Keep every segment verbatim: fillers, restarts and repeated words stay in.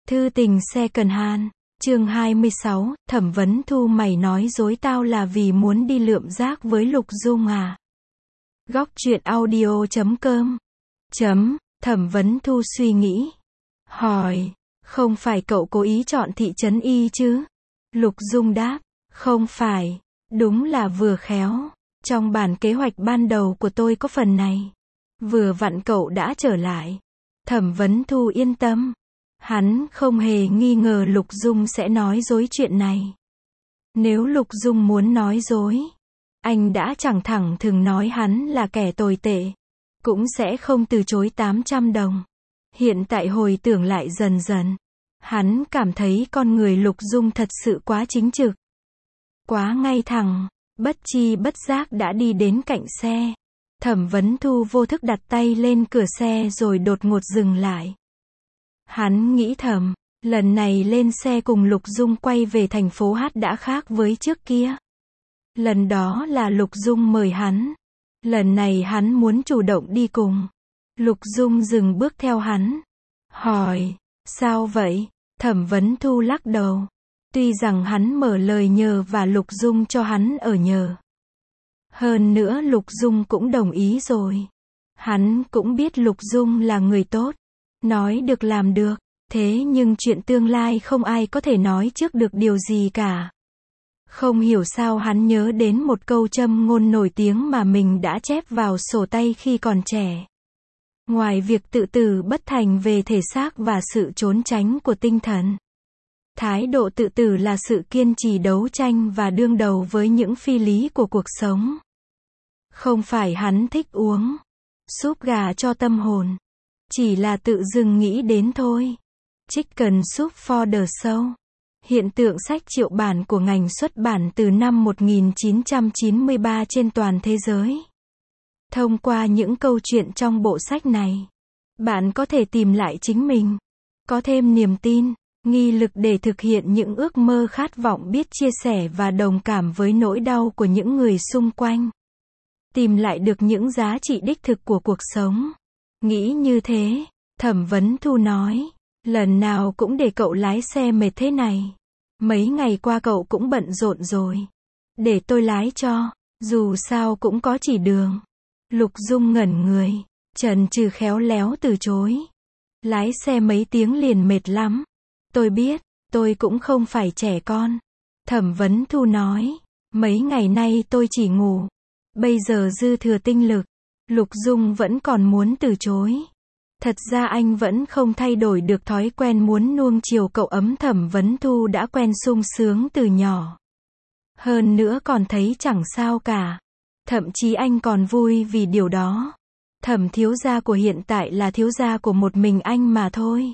Thư tình second hand, chương hai mươi sáu, Thẩm Vấn Thu mày nói dối tao là vì muốn đi lượm rác với Lục Dung à? Góc truyện audio chấm com chấm, Thẩm Vấn Thu suy nghĩ. Hỏi, không phải cậu cố ý chọn thị trấn Y chứ? Lục Dung đáp, không phải, đúng là vừa khéo. Trong bản kế hoạch ban đầu của tôi có phần này. Vừa vặn cậu đã trở lại. Thẩm Vấn Thu yên tâm. Hắn không hề nghi ngờ Lục Dung sẽ nói dối chuyện này. Nếu Lục Dung muốn nói dối, anh đã chẳng thẳng thừng nói hắn là kẻ tồi tệ. Cũng sẽ không từ chối tám trăm đồng. Hiện tại hồi tưởng lại dần dần. Hắn cảm thấy con người Lục Dung thật sự quá chính trực. Quá ngay thẳng. Bất chi bất giác đã đi đến cạnh xe. Thẩm Vấn Thu vô thức đặt tay lên cửa xe rồi đột ngột dừng lại. Hắn nghĩ thầm, lần này lên xe cùng Lục Dung quay về thành phố Hát đã khác với trước kia. Lần đó là Lục Dung mời hắn. Lần này hắn muốn chủ động đi cùng. Lục Dung dừng bước theo hắn. Hỏi, sao vậy? Thẩm Vấn Thu lắc đầu. Tuy rằng hắn mở lời nhờ và Lục Dung cho hắn ở nhờ. Hơn nữa Lục Dung cũng đồng ý rồi. Hắn cũng biết Lục Dung là người tốt. Nói được làm được. Thế nhưng chuyện tương lai không ai có thể nói trước được điều gì cả. Không hiểu sao hắn nhớ đến một câu châm ngôn nổi tiếng mà mình đã chép vào sổ tay khi còn trẻ. Ngoài việc tự tử bất thành về thể xác và sự trốn tránh của tinh thần, thái độ tự tử là sự kiên trì đấu tranh và đương đầu với những phi lý của cuộc sống. Không phải hắn thích uống súp gà cho tâm hồn, chỉ là tự dưng nghĩ đến thôi. Chicken soup for the soul. Hiện tượng sách triệu bản của ngành xuất bản từ năm một nghìn chín trăm chín mươi ba trên toàn thế giới. Thông qua những câu chuyện trong bộ sách này, bạn có thể tìm lại chính mình, có thêm niềm tin, nghị lực để thực hiện những ước mơ khát vọng biết chia sẻ và đồng cảm với nỗi đau của những người xung quanh. Tìm lại được những giá trị đích thực của cuộc sống. Nghĩ như thế, Thẩm Vấn Thu nói, lần nào cũng để cậu lái xe mệt thế này. Mấy ngày qua cậu cũng bận rộn rồi. Để tôi lái cho, dù sao cũng có chỉ đường. Lục Dung ngẩn người, chần chừ khéo léo từ chối. Lái xe mấy tiếng liền mệt lắm. Tôi biết, tôi cũng không phải trẻ con. Thẩm Vấn Thu nói, mấy ngày nay tôi chỉ ngủ. Bây giờ dư thừa tinh lực. Lục Dung vẫn còn muốn từ chối. Thật ra anh vẫn không thay đổi được thói quen muốn nuông chiều cậu ấm. Thẩm Vấn Thu đã quen sung sướng từ nhỏ. Hơn nữa còn thấy chẳng sao cả. Thậm chí anh còn vui vì điều đó. Thẩm thiếu gia của hiện tại là thiếu gia của một mình anh mà thôi.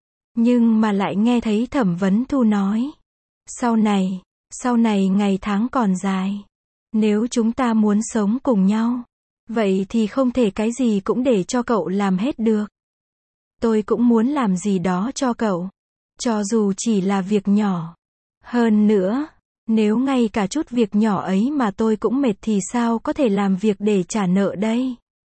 Nhưng mà lại nghe thấy Thẩm Vấn Thu nói, sau này, sau này ngày tháng còn dài. Nếu chúng ta muốn sống cùng nhau, vậy thì không thể cái gì cũng để cho cậu làm hết được. Tôi cũng muốn làm gì đó cho cậu. Cho dù chỉ là việc nhỏ. Hơn nữa, nếu ngay cả chút việc nhỏ ấy mà tôi cũng mệt thì sao có thể làm việc để trả nợ đây?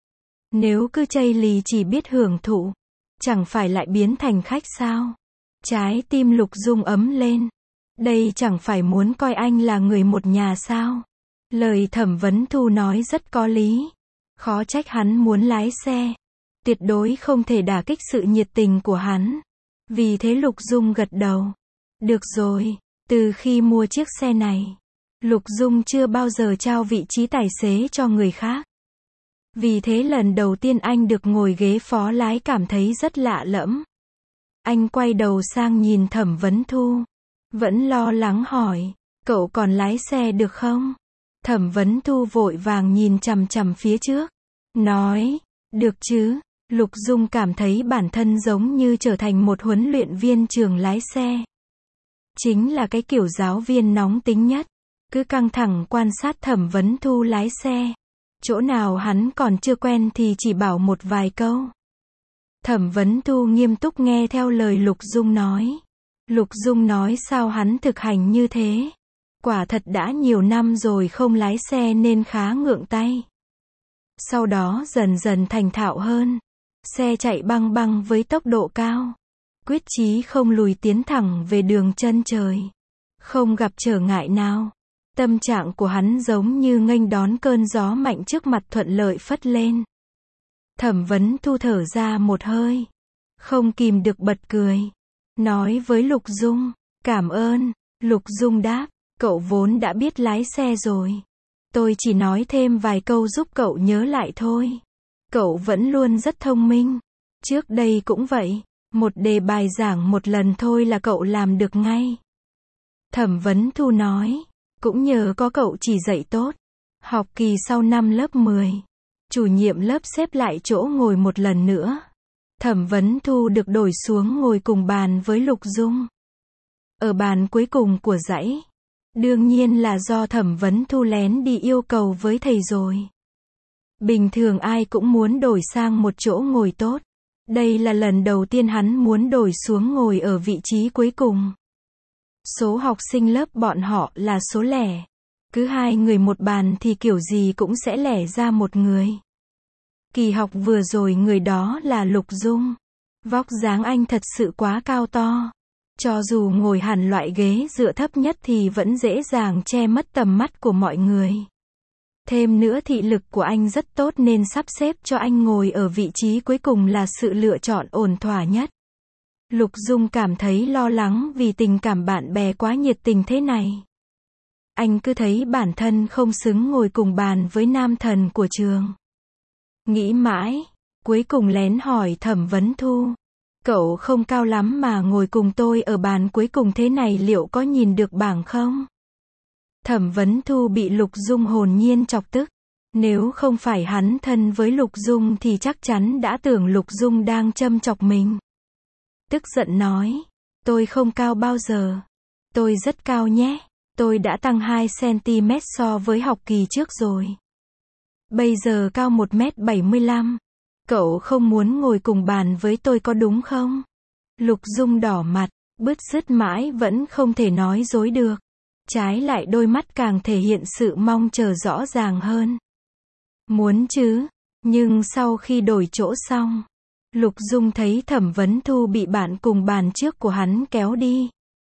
Nếu cứ chây lì chỉ biết hưởng thụ, chẳng phải lại biến thành khách sao? Trái tim Lục Dung ấm lên. Đây chẳng phải muốn coi anh là người một nhà sao? Lời Thẩm Vấn Thu nói rất có lý. Khó trách hắn muốn lái xe. Tuyệt đối không thể đả kích sự nhiệt tình của hắn. Vì thế Lục Dung gật đầu. Được rồi, từ khi mua chiếc xe này, Lục Dung chưa bao giờ trao vị trí tài xế cho người khác. Vì thế lần đầu tiên anh được ngồi ghế phó lái cảm thấy rất lạ lẫm. Anh quay đầu sang nhìn Thẩm Vấn Thu. Vẫn lo lắng hỏi, cậu còn lái xe được không? Thẩm Vấn Thu vội vàng nhìn chằm chằm phía trước. Nói, được chứ. Lục Dung cảm thấy bản thân giống như trở thành một huấn luyện viên trường lái xe. Chính là cái kiểu giáo viên nóng tính nhất. Cứ căng thẳng quan sát Thẩm Vấn Thu lái xe. Chỗ nào hắn còn chưa quen thì chỉ bảo một vài câu. Thẩm Vấn Thu nghiêm túc nghe theo lời Lục Dung nói. Lục Dung nói sao hắn thực hành như thế. Quả thật đã nhiều năm rồi không lái xe nên khá ngượng tay. Sau đó dần dần thành thạo hơn. Xe chạy băng băng với tốc độ cao. quyết chí không lùi tiến thẳng về đường chân trời. Không gặp trở ngại nào. Tâm trạng của hắn giống như nghênh đón cơn gió mạnh trước mặt thuận lợi phất lên. Thẩm Vấn Thu thở ra một hơi. Không kìm được bật cười. Nói với Lục Dung, cảm ơn. Lục Dung đáp, cậu vốn đã biết lái xe rồi. Tôi chỉ nói thêm vài câu giúp cậu nhớ lại thôi. Cậu vẫn luôn rất thông minh. Trước đây cũng vậy. Một đề bài giảng một lần thôi là cậu làm được ngay. Thẩm Vấn Thu nói, cũng nhờ có cậu chỉ dạy tốt. Học kỳ sau năm lớp mười, chủ nhiệm lớp xếp lại chỗ ngồi một lần nữa. Thẩm Vấn Thu được đổi xuống ngồi cùng bàn với Lục Dung. Ở bàn cuối cùng của dãy. Đương nhiên là do Thẩm Vấn Thu lén đi yêu cầu với thầy rồi. Bình thường ai cũng muốn đổi sang một chỗ ngồi tốt. Đây là lần đầu tiên hắn muốn đổi xuống ngồi ở vị trí cuối cùng. Số học sinh lớp bọn họ là số lẻ. Cứ hai người một bàn thì kiểu gì cũng sẽ lẻ ra một người. Kỳ học vừa rồi người đó là Lục Dung. Vóc dáng anh thật sự quá cao to. Cho dù ngồi hẳn loại ghế dựa thấp nhất thì vẫn dễ dàng che mất tầm mắt của mọi người. Thêm nữa thị lực của anh rất tốt nên sắp xếp cho anh ngồi ở vị trí cuối cùng là sự lựa chọn ổn thỏa nhất. Lục Dung cảm thấy lo lắng vì tình cảm bạn bè quá nhiệt tình thế này. Anh cứ thấy bản thân không xứng ngồi cùng bàn với nam thần của trường. Nghĩ mãi, cuối cùng lén hỏi Thẩm Vấn Thu. Cậu không cao lắm mà ngồi cùng tôi ở bàn cuối cùng thế này liệu có nhìn được bảng không? Thẩm Vấn Thu bị Lục Dung hồn nhiên chọc tức. Nếu không phải hắn thân với Lục Dung thì chắc chắn đã tưởng Lục Dung đang châm chọc mình. Tức giận nói, tôi không cao bao giờ. Tôi rất cao nhé. Tôi đã tăng hai xăng-ti-mét so với học kỳ trước rồi. Bây giờ cao một mét bảy mươi lăm. Cậu không muốn ngồi cùng bàn với tôi có đúng không? Lục Dung đỏ mặt, bứt rứt mãi vẫn không thể nói dối được. Trái lại đôi mắt càng thể hiện sự mong chờ rõ ràng hơn. Muốn chứ, nhưng sau khi đổi chỗ xong, Lục Dung thấy Thẩm Vấn Thu bị bạn cùng bàn trước của hắn kéo đi.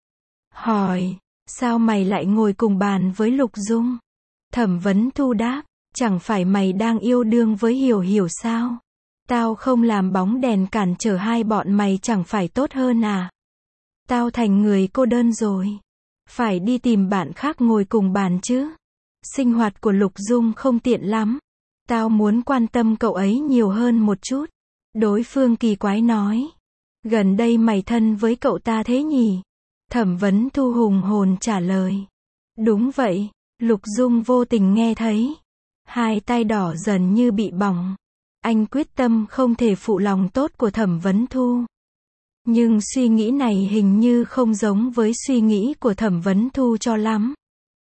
Hỏi, sao mày lại ngồi cùng bàn với Lục Dung? Thẩm Vấn Thu đáp, chẳng phải mày đang yêu đương với Hiểu Hiểu sao? Tao không làm bóng đèn cản trở hai bọn mày chẳng phải tốt hơn à? Tao thành người cô đơn rồi. Phải đi tìm bạn khác ngồi cùng bàn chứ. Sinh hoạt của Lục Dung không tiện lắm. Tao muốn quan tâm cậu ấy nhiều hơn một chút. Đối phương kỳ quái nói. Gần đây mày thân với cậu ta thế nhỉ? Thẩm Vấn Thu hùng hồn trả lời. Đúng vậy, Lục Dung vô tình nghe thấy. Hai tay đỏ dần như bị bỏng. Anh quyết tâm không thể phụ lòng tốt của Thẩm Vấn Thu. Nhưng suy nghĩ này hình như không giống với suy nghĩ của Thẩm Vấn Thu cho lắm.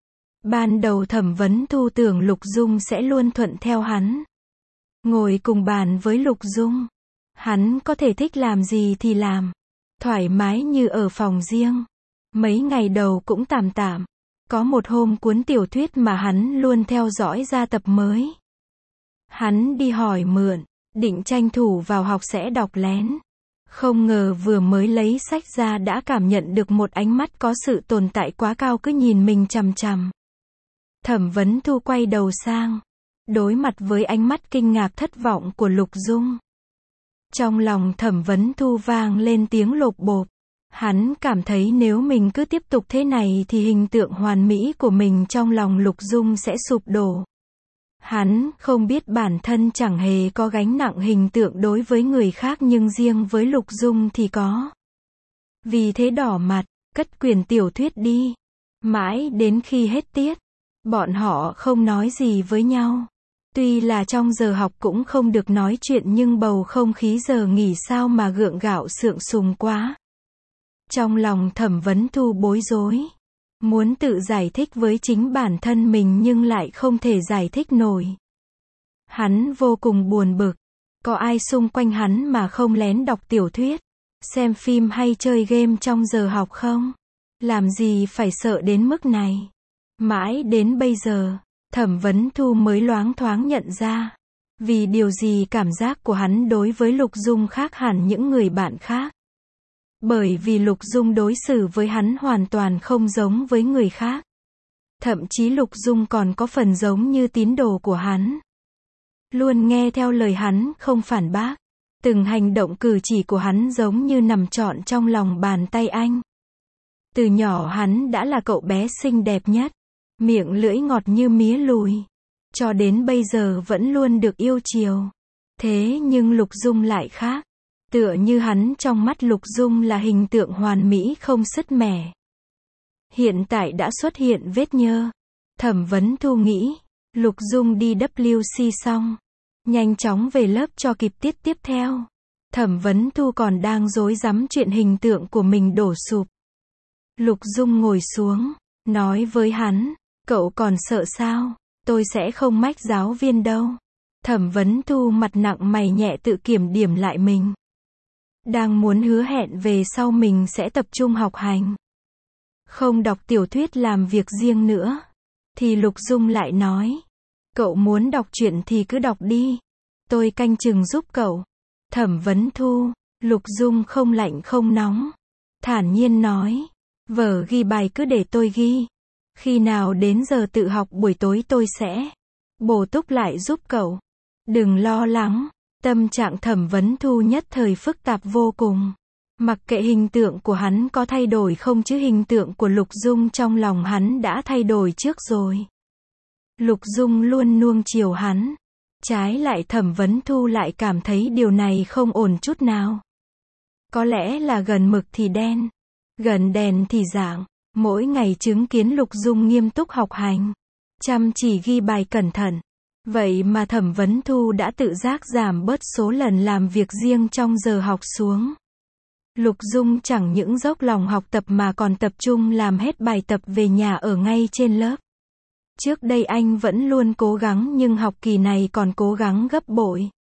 Ban đầu Thẩm Vấn Thu tưởng Lục Dung sẽ luôn thuận theo hắn. Ngồi cùng bàn với Lục Dung. Hắn có thể thích làm gì thì làm. Thoải mái như ở phòng riêng. Mấy ngày đầu cũng tạm tạm. Có một hôm cuốn tiểu thuyết mà hắn luôn theo dõi ra tập mới. Hắn đi hỏi mượn, định tranh thủ vào học sẽ đọc lén. Không ngờ vừa mới lấy sách ra đã cảm nhận được một ánh mắt có sự tồn tại quá cao cứ nhìn mình chằm chằm. Thẩm Vấn Thu quay đầu sang, đối mặt với ánh mắt kinh ngạc thất vọng của Lục Dung. Trong lòng Thẩm Vấn Thu vang lên tiếng lột bột. Hắn cảm thấy nếu mình cứ tiếp tục thế này thì hình tượng hoàn mỹ của mình trong lòng Lục Dung sẽ sụp đổ. Hắn không biết bản thân chẳng hề có gánh nặng hình tượng đối với người khác nhưng riêng với Lục Dung thì có. Vì thế đỏ mặt, cất quyển tiểu thuyết đi. Mãi đến khi hết tiết, bọn họ không nói gì với nhau. Tuy là trong giờ học cũng không được nói chuyện nhưng bầu không khí giờ nghỉ sao mà gượng gạo sượng sùng quá. Trong lòng Thẩm Vấn Thu bối rối. Muốn tự giải thích với chính bản thân mình nhưng lại không thể giải thích nổi. Hắn vô cùng buồn bực. Có ai xung quanh hắn mà không lén đọc tiểu thuyết, xem phim hay chơi game trong giờ học không? Làm gì phải sợ đến mức này? Mãi đến bây giờ, Thẩm Vấn Thu mới loáng thoáng nhận ra. Vì điều gì cảm giác của hắn đối với Lục Dung khác hẳn những người bạn khác. Bởi vì Lục Dung đối xử với hắn hoàn toàn không giống với người khác. Thậm chí Lục Dung còn có phần giống như tín đồ của hắn. Luôn nghe theo lời hắn, không phản bác. Từng hành động cử chỉ của hắn giống như nằm trọn trong lòng bàn tay anh. Từ nhỏ hắn đã là cậu bé xinh đẹp nhất. Miệng lưỡi ngọt như mía lùi. Cho đến bây giờ vẫn luôn được yêu chiều. Thế nhưng Lục Dung lại khác. Tựa như hắn trong mắt Lục Dung là hình tượng hoàn mỹ không sứt mẻ. Hiện tại đã xuất hiện vết nhơ. Thẩm Vấn Thu nghĩ, Lục Dung đi W C xong, nhanh chóng về lớp cho kịp tiết tiếp theo. Thẩm Vấn Thu còn đang rối rắm chuyện hình tượng của mình đổ sụp. Lục Dung ngồi xuống, nói với hắn, cậu còn sợ sao? Tôi sẽ không mách giáo viên đâu. Thẩm Vấn Thu mặt nặng mày nhẹ tự kiểm điểm lại mình. Đang muốn hứa hẹn về sau mình sẽ tập trung học hành. Không đọc tiểu thuyết làm việc riêng nữa. Thì Lục Dung lại nói. Cậu muốn đọc truyện thì cứ đọc đi. Tôi canh chừng giúp cậu. Thẩm Vấn Thu, Lục Dung không lạnh không nóng. Thản nhiên nói. Vở ghi bài cứ để tôi ghi. Khi nào đến giờ tự học buổi tối tôi sẽ bổ túc lại giúp cậu. Đừng lo lắng. Tâm trạng Thẩm Vấn Thu nhất thời phức tạp vô cùng. Mặc kệ hình tượng của hắn có thay đổi không chứ hình tượng của Lục Dung trong lòng hắn đã thay đổi trước rồi. Lục Dung luôn nuông chiều hắn. Trái lại Thẩm Vấn Thu lại cảm thấy điều này không ổn chút nào. Có lẽ là gần mực thì đen, gần đèn thì rạng. Mỗi ngày chứng kiến Lục Dung nghiêm túc học hành, chăm chỉ ghi bài cẩn thận. Vậy mà Thẩm Vấn Thu đã tự giác giảm bớt số lần làm việc riêng trong giờ học xuống. Lục Dung chẳng những dốc lòng học tập mà còn tập trung làm hết bài tập về nhà ở ngay trên lớp. Trước đây anh vẫn luôn cố gắng nhưng học kỳ này còn cố gắng gấp bội.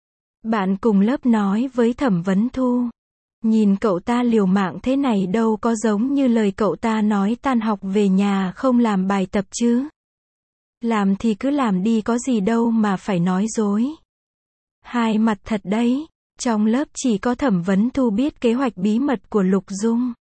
Bạn cùng lớp nói với Thẩm Vấn Thu. Nhìn cậu ta liều mạng thế này đâu có giống như lời cậu ta nói tan học về nhà không làm bài tập chứ. Làm thì cứ làm đi có gì đâu mà phải nói dối. Hai mặt thật đấy. Trong lớp chỉ có Thẩm Vấn Thu biết kế hoạch bí mật của Lục Dung.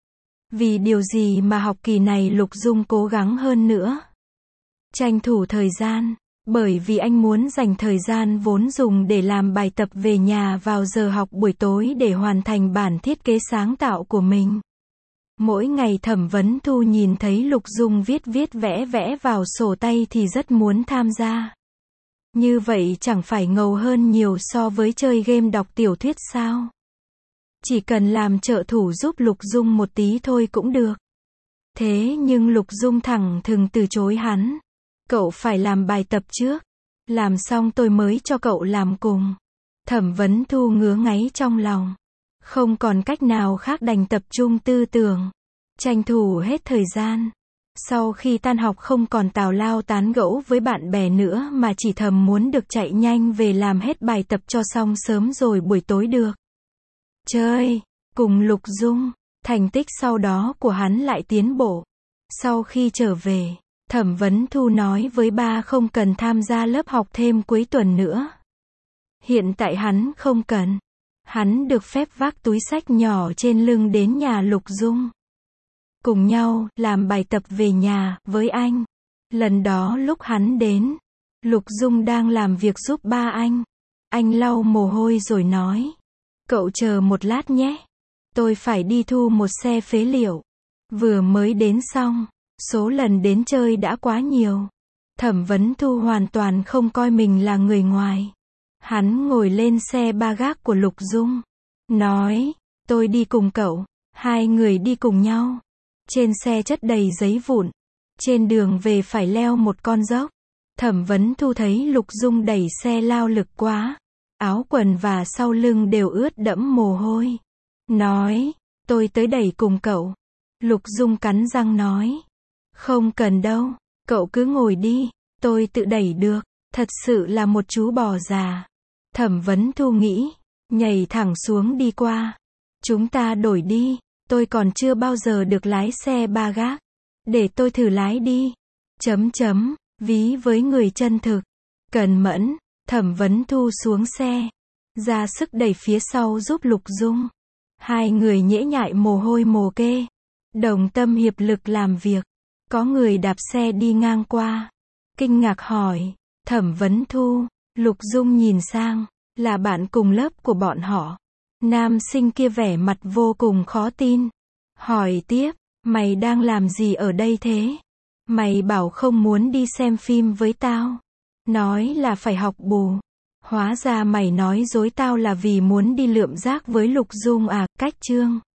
Vì điều gì mà học kỳ này Lục Dung cố gắng hơn nữa. Tranh thủ thời gian. Bởi vì anh muốn dành thời gian vốn dùng để làm bài tập về nhà vào giờ học buổi tối để hoàn thành bản thiết kế sáng tạo của mình. Mỗi ngày Thẩm Vấn Thu nhìn thấy Lục Dung viết viết vẽ vẽ vào sổ tay thì rất muốn tham gia. Như vậy chẳng phải ngầu hơn nhiều so với chơi game đọc tiểu thuyết sao? Chỉ cần làm trợ thủ giúp Lục Dung một tí thôi cũng được. Thế nhưng Lục Dung thẳng thừng từ chối hắn. Cậu phải làm bài tập trước. Làm xong tôi mới cho cậu làm cùng. Thẩm Vấn Thu ngứa ngáy trong lòng. Không còn cách nào khác đành tập trung tư tưởng. Tranh thủ hết thời gian. Sau khi tan học không còn tào lao tán gẫu với bạn bè nữa mà chỉ thầm muốn được chạy nhanh về làm hết bài tập cho xong sớm rồi buổi tối được chơi cùng Lục Dung. Thành tích sau đó của hắn lại tiến bộ. Sau khi trở về, Thẩm Vấn Thu nói với ba không cần tham gia lớp học thêm cuối tuần nữa. Hiện tại hắn không cần. Hắn được phép vác túi xách nhỏ trên lưng đến nhà Lục Dung. Cùng nhau, làm bài tập về nhà, với anh. Lần đó lúc hắn đến, Lục Dung đang làm việc giúp ba anh. Anh lau mồ hôi rồi nói. Cậu chờ một lát nhé. Tôi phải đi thu một xe phế liệu. Vừa mới đến xong, số lần đến chơi đã quá nhiều. Thẩm Vấn Thu hoàn toàn không coi mình là người ngoài. Hắn ngồi lên xe ba gác của Lục Dung. Nói, tôi đi cùng cậu. Hai người đi cùng nhau. Trên xe chất đầy giấy vụn. Trên đường về phải leo một con dốc. Thẩm Vấn Thu thấy Lục Dung đẩy xe lao lực quá. Áo quần và sau lưng đều ướt đẫm mồ hôi. Nói, tôi tới đẩy cùng cậu. Lục Dung cắn răng nói. Không cần đâu, cậu cứ ngồi đi, tôi tự đẩy được. Thật sự là một chú bò già. Thẩm Vấn Thu nghĩ, nhảy thẳng xuống đi qua. Chúng ta đổi đi. Tôi còn chưa bao giờ được lái xe ba gác. Để tôi thử lái đi. Chấm chấm, ví với người chân thực. Cần mẫn, Thẩm Vấn Thu xuống xe. Ra sức đẩy phía sau giúp Lục Dung. Hai người nhễ nhại mồ hôi mồ kê. Đồng tâm hiệp lực làm việc. Có người đạp xe đi ngang qua. Kinh ngạc hỏi. Thẩm Vấn Thu. Lục Dung nhìn sang. Là bạn cùng lớp của bọn họ. Nam sinh kia vẻ mặt vô cùng khó tin. Hỏi tiếp. Mày đang làm gì ở đây thế? Mày bảo không muốn đi xem phim với tao. Nói là phải học bù. Hóa ra mày nói dối tao là vì muốn đi lượm rác với Lục Dung à, cách chương.